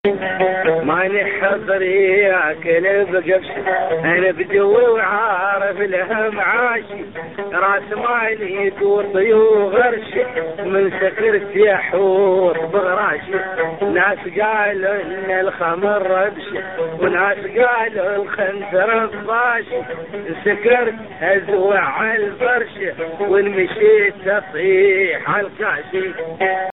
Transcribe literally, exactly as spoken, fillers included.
ماني حضري ياكل بقفش، انا بدوي وعارف لها معاشي، راس مالي دور طيور غرشي، من سكرت يا حور بغراشي. ناس قالوا ان الخمر ربشي، وناس قالوا الخنزر باشي، سكرت ازوع على الفرش، والمشيت تصيح على الكاشي.